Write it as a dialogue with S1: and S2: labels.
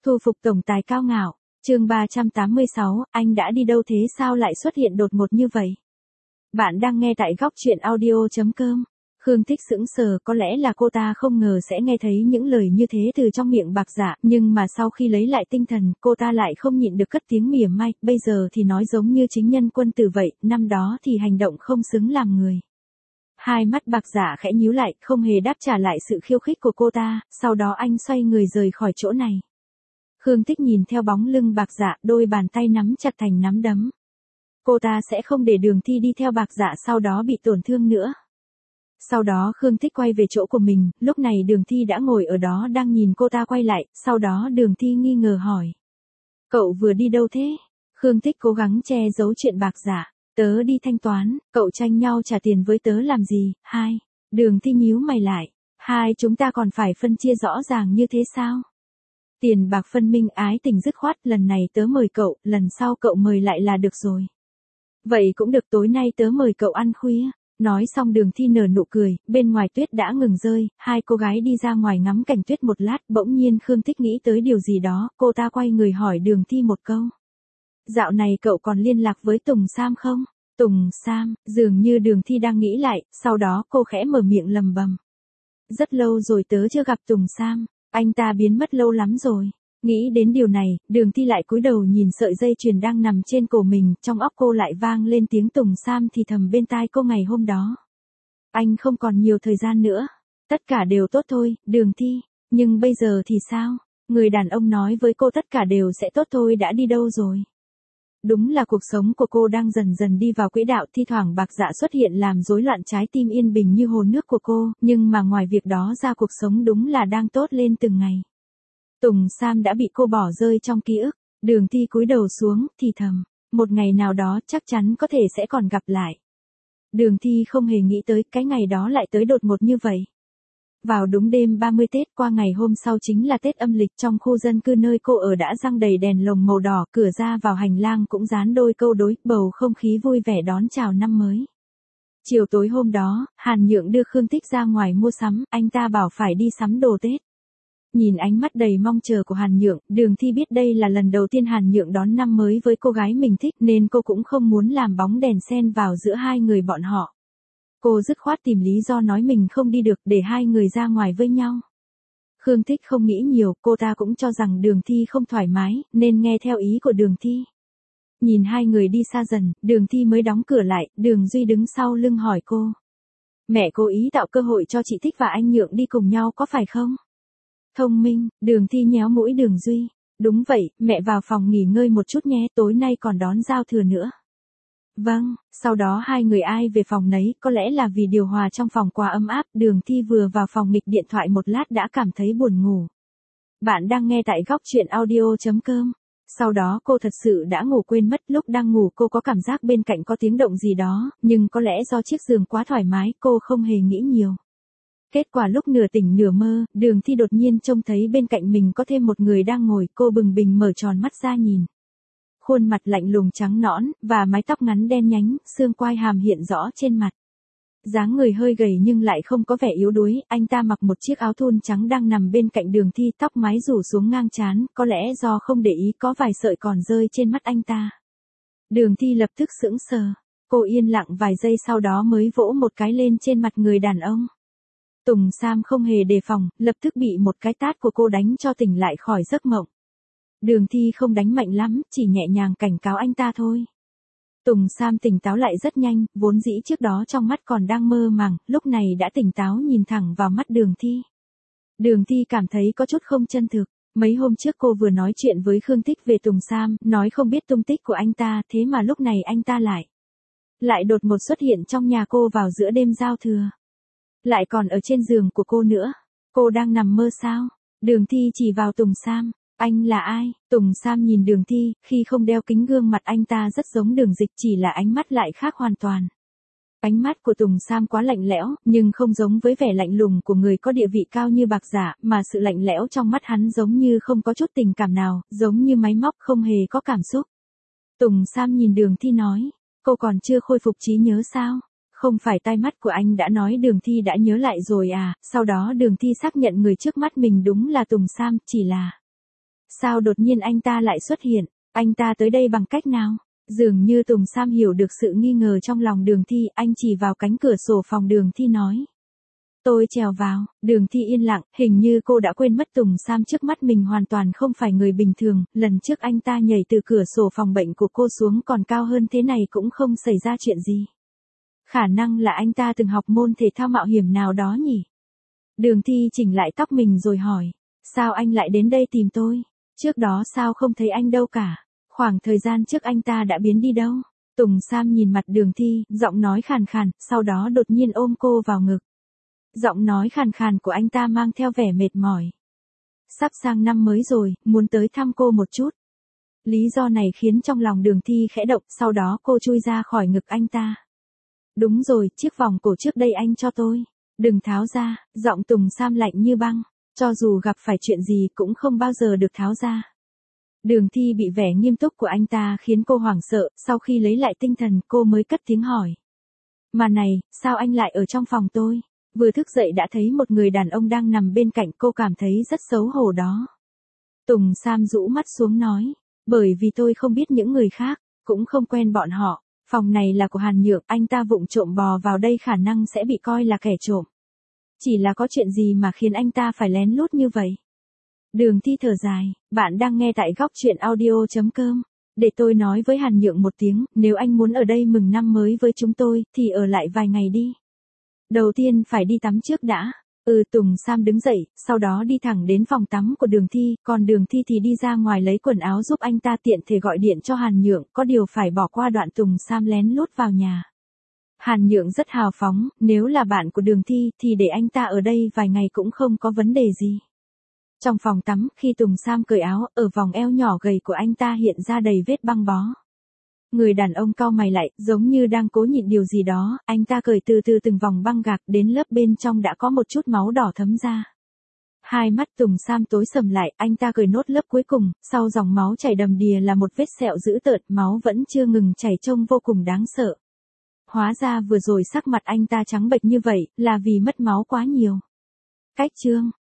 S1: Thu phục tổng tài cao ngạo, chương 386, anh đã đi đâu thế sao lại xuất hiện đột ngột như vậy? Bạn đang nghe tại góc truyện audio.com. Khương Thích sững sờ, có lẽ là cô ta không ngờ sẽ nghe thấy những lời như thế từ trong miệng Bạc Dạ, nhưng mà sau khi lấy lại tinh thần, cô ta lại không nhịn được cất tiếng mỉa mai, bây giờ thì nói giống như chính nhân quân tử vậy, năm đó thì hành động không xứng làm người. Hai mắt Bạc Dạ khẽ nhíu lại, không hề đáp trả lại sự khiêu khích của cô ta, sau đó anh xoay người rời khỏi chỗ này. Khương Thích nhìn theo bóng lưng Bạc Dạ, đôi bàn tay nắm chặt thành nắm đấm. Cô ta sẽ không để Đường Thi đi theo Bạc Dạ sau đó bị tổn thương nữa. Sau đó Khương Thích quay về chỗ của mình, lúc này Đường Thi đã ngồi ở đó đang nhìn cô ta quay lại, sau đó Đường Thi nghi ngờ hỏi. Cậu vừa đi đâu thế? Khương Thích cố gắng che giấu chuyện Bạc Dạ. Tớ đi thanh toán, cậu tranh nhau trả tiền với tớ làm gì? Hai. Đường Thi nhíu mày lại. Hai chúng ta còn phải phân chia rõ ràng như thế sao? Tiền bạc phân minh, ái tình dứt khoát, lần này tớ mời cậu, lần sau cậu mời lại là được rồi. Vậy cũng được, tối nay tớ mời cậu ăn khuya. Nói xong Đường Thi nở nụ cười, bên ngoài tuyết đã ngừng rơi, hai cô gái đi ra ngoài ngắm cảnh tuyết một lát, bỗng nhiên Khương Thích nghĩ tới điều gì đó, cô ta quay người hỏi Đường Thi một câu. Dạo này cậu còn liên lạc với Tùng Sam không? Tùng Sam, dường như Đường Thi đang nghĩ lại, sau đó cô khẽ mở miệng lầm bầm. Rất lâu rồi tớ chưa gặp Tùng Sam, anh ta biến mất lâu lắm rồi. Nghĩ đến điều này, Đường Thi lại cúi đầu nhìn sợi dây chuyền đang nằm trên cổ mình, trong óc cô lại vang lên tiếng Tùng Sam thì thầm bên tai cô ngày hôm đó. Anh không còn nhiều thời gian nữa, tất cả đều tốt thôi, Đường Thi, nhưng bây giờ thì sao? Người đàn ông nói với cô tất cả đều sẽ tốt thôi đã đi đâu rồi? Đúng là cuộc sống của cô đang dần dần đi vào quỹ đạo, thi thoảng Bạc Dạ xuất hiện làm rối loạn trái tim yên bình như hồ nước của cô, nhưng mà ngoài việc đó ra cuộc sống đúng là đang tốt lên từng ngày. Tùng Sam đã bị cô bỏ rơi trong ký ức, Đường Thi cúi đầu xuống, thì thầm, một ngày nào đó chắc chắn có thể sẽ còn gặp lại. Đường Thi không hề nghĩ tới cái ngày đó lại tới đột ngột như vậy. Vào đúng đêm 30 Tết, qua ngày hôm sau chính là Tết âm lịch, trong khu dân cư nơi cô ở đã răng đầy đèn lồng màu đỏ, cửa ra vào hành lang cũng dán đôi câu đối, bầu không khí vui vẻ đón chào năm mới. Chiều tối hôm đó, Hàn Nhượng đưa Khương Thích ra ngoài mua sắm, anh ta bảo phải đi sắm đồ Tết. Nhìn ánh mắt đầy mong chờ của Hàn Nhượng, Đường Thi biết đây là lần đầu tiên Hàn Nhượng đón năm mới với cô gái mình thích nên cô cũng không muốn làm bóng đèn xen vào giữa hai người bọn họ. Cô dứt khoát tìm lý do nói mình không đi được để hai người ra ngoài với nhau. Khương Thích không nghĩ nhiều, cô ta cũng cho rằng Đường Thi không thoải mái, nên nghe theo ý của Đường Thi. Nhìn hai người đi xa dần, Đường Thi mới đóng cửa lại, Đường Duy đứng sau lưng hỏi cô. Mẹ cố ý tạo cơ hội cho chị Thích và anh Nhượng đi cùng nhau có phải không? Thông minh, Đường Thi nhéo mũi Đường Duy. Đúng vậy, mẹ vào phòng nghỉ ngơi một chút nhé, tối nay còn đón giao thừa nữa. Vâng, sau đó hai người ai về phòng nấy, có lẽ là vì điều hòa trong phòng quá ấm áp, Đường Thi vừa vào phòng nghịch điện thoại một lát đã cảm thấy buồn ngủ. Bạn đang nghe tại góc truyện audio.com. Sau đó cô thật sự đã ngủ quên mất, lúc đang ngủ cô có cảm giác bên cạnh có tiếng động gì đó, nhưng có lẽ do chiếc giường quá thoải mái, cô không hề nghĩ nhiều. Kết quả lúc nửa tỉnh nửa mơ, Đường Thi đột nhiên trông thấy bên cạnh mình có thêm một người đang ngồi, cô bừng bừng mở tròn mắt ra nhìn. Khuôn mặt lạnh lùng trắng nõn, và mái tóc ngắn đen nhánh, xương quai hàm hiện rõ trên mặt. Dáng người hơi gầy nhưng lại không có vẻ yếu đuối, anh ta mặc một chiếc áo thun trắng đang nằm bên cạnh Đường Thi, tóc mái rủ xuống ngang trán, có lẽ do không để ý có vài sợi còn rơi trên mắt anh ta. Đường Thi lập tức sững sờ, cô yên lặng vài giây sau đó mới vỗ một cái lên trên mặt người đàn ông. Tùng Sam không hề đề phòng, lập tức bị một cái tát của cô đánh cho tỉnh lại khỏi giấc mộng. Đường Thi không đánh mạnh lắm, chỉ nhẹ nhàng cảnh cáo anh ta thôi. Tùng Sam tỉnh táo lại rất nhanh, vốn dĩ trước đó trong mắt còn đang mơ màng, lúc này đã tỉnh táo nhìn thẳng vào mắt Đường Thi. Đường Thi cảm thấy có chút không chân thực. Mấy hôm trước cô vừa nói chuyện với Khương Thích về Tùng Sam, nói không biết tung tích của anh ta, thế mà lúc này anh ta lại đột ngột xuất hiện trong nhà cô vào giữa đêm giao thừa. Lại còn ở trên giường của cô nữa. Cô đang nằm mơ sao? Đường Thi chỉ vào Tùng Sam. Anh là ai? Tùng Sam nhìn Đường Thi, khi không đeo kính gương mặt anh ta rất giống Đường Dịch, chỉ là ánh mắt lại khác hoàn toàn. Ánh mắt của Tùng Sam quá lạnh lẽo, nhưng không giống với vẻ lạnh lùng của người có địa vị cao như Bạc Dạ, mà sự lạnh lẽo trong mắt hắn giống như không có chút tình cảm nào, giống như máy móc không hề có cảm xúc. Tùng Sam nhìn Đường Thi nói, cô còn chưa khôi phục trí nhớ sao? Không phải tai mắt của anh đã nói Đường Thi đã nhớ lại rồi à? Sau đó Đường Thi xác nhận người trước mắt mình đúng là Tùng Sam, chỉ là Sao đột nhiên anh ta lại xuất hiện? Anh ta tới đây bằng cách nào? Dường như Tùng Sam hiểu được sự nghi ngờ trong lòng Đường Thi, anh chỉ vào cánh cửa sổ phòng Đường Thi nói. Tôi trèo vào. Đường Thi yên lặng, hình như cô đã quên mất Tùng Sam trước mắt mình hoàn toàn không phải người bình thường, lần trước anh ta nhảy từ cửa sổ phòng bệnh của cô xuống còn cao hơn thế này cũng không xảy ra chuyện gì. Khả năng là anh ta từng học môn thể thao mạo hiểm nào đó nhỉ? Đường Thi chỉnh lại tóc mình rồi hỏi, sao anh lại đến đây tìm tôi? Trước đó sao không thấy anh đâu cả? Khoảng thời gian trước anh ta đã biến đi đâu? Tùng Sam nhìn mặt Đường Thi, giọng nói khàn khàn, sau đó đột nhiên ôm cô vào ngực. Giọng nói khàn khàn của anh ta mang theo vẻ mệt mỏi. Sắp sang năm mới rồi, muốn tới thăm cô một chút. Lý do này khiến trong lòng Đường Thi khẽ động, sau đó cô chui ra khỏi ngực anh ta. Đúng rồi, chiếc vòng cổ trước đây anh cho tôi. Đừng tháo ra, giọng Tùng Sam lạnh như băng. Cho dù gặp phải chuyện gì cũng không bao giờ được tháo ra. Đường Thi bị vẻ nghiêm túc của anh ta khiến cô hoảng sợ, sau khi lấy lại tinh thần cô mới cất tiếng hỏi. Mà này, sao anh lại ở trong phòng tôi? Vừa thức dậy đã thấy một người đàn ông đang nằm bên cạnh, cô cảm thấy rất xấu hổ đó. Tùng Sam rũ mắt xuống nói, bởi vì tôi không biết những người khác, cũng không quen bọn họ, phòng này là của Hàn Nhượng, anh ta vụng trộm bò vào đây khả năng sẽ bị coi là kẻ trộm. Chỉ là có chuyện gì mà khiến anh ta phải lén lút như vậy? Đường Thi thở dài, bạn đang nghe tại góc truyện audio.com. Để tôi nói với Hàn Nhượng một tiếng, nếu anh muốn ở đây mừng năm mới với chúng tôi, thì ở lại vài ngày đi. Đầu tiên phải đi tắm trước đã. Tùng Sam đứng dậy, sau đó đi thẳng đến phòng tắm của Đường Thi, còn Đường Thi thì đi ra ngoài lấy quần áo giúp anh ta tiện thể gọi điện cho Hàn Nhượng, có điều phải bỏ qua đoạn Tùng Sam lén lút vào nhà. Hàn Nhượng rất hào phóng, nếu là bạn của Đường Thi thì để anh ta ở đây vài ngày cũng không có vấn đề gì. Trong phòng tắm, khi Tùng Sam cởi áo, ở vòng eo nhỏ gầy của anh ta hiện ra đầy vết băng bó. Người đàn ông cau mày lại, giống như đang cố nhịn điều gì đó, anh ta cởi từ từ từng vòng băng gạc, đến lớp bên trong đã có một chút máu đỏ thấm ra. Hai mắt Tùng Sam tối sầm lại, anh ta cởi nốt lớp cuối cùng, sau dòng máu chảy đầm đìa là một vết sẹo dữ tợn, máu vẫn chưa ngừng chảy trông vô cùng đáng sợ. Hóa ra vừa rồi sắc mặt anh ta trắng bệch như vậy, là vì mất máu quá nhiều. Cách chương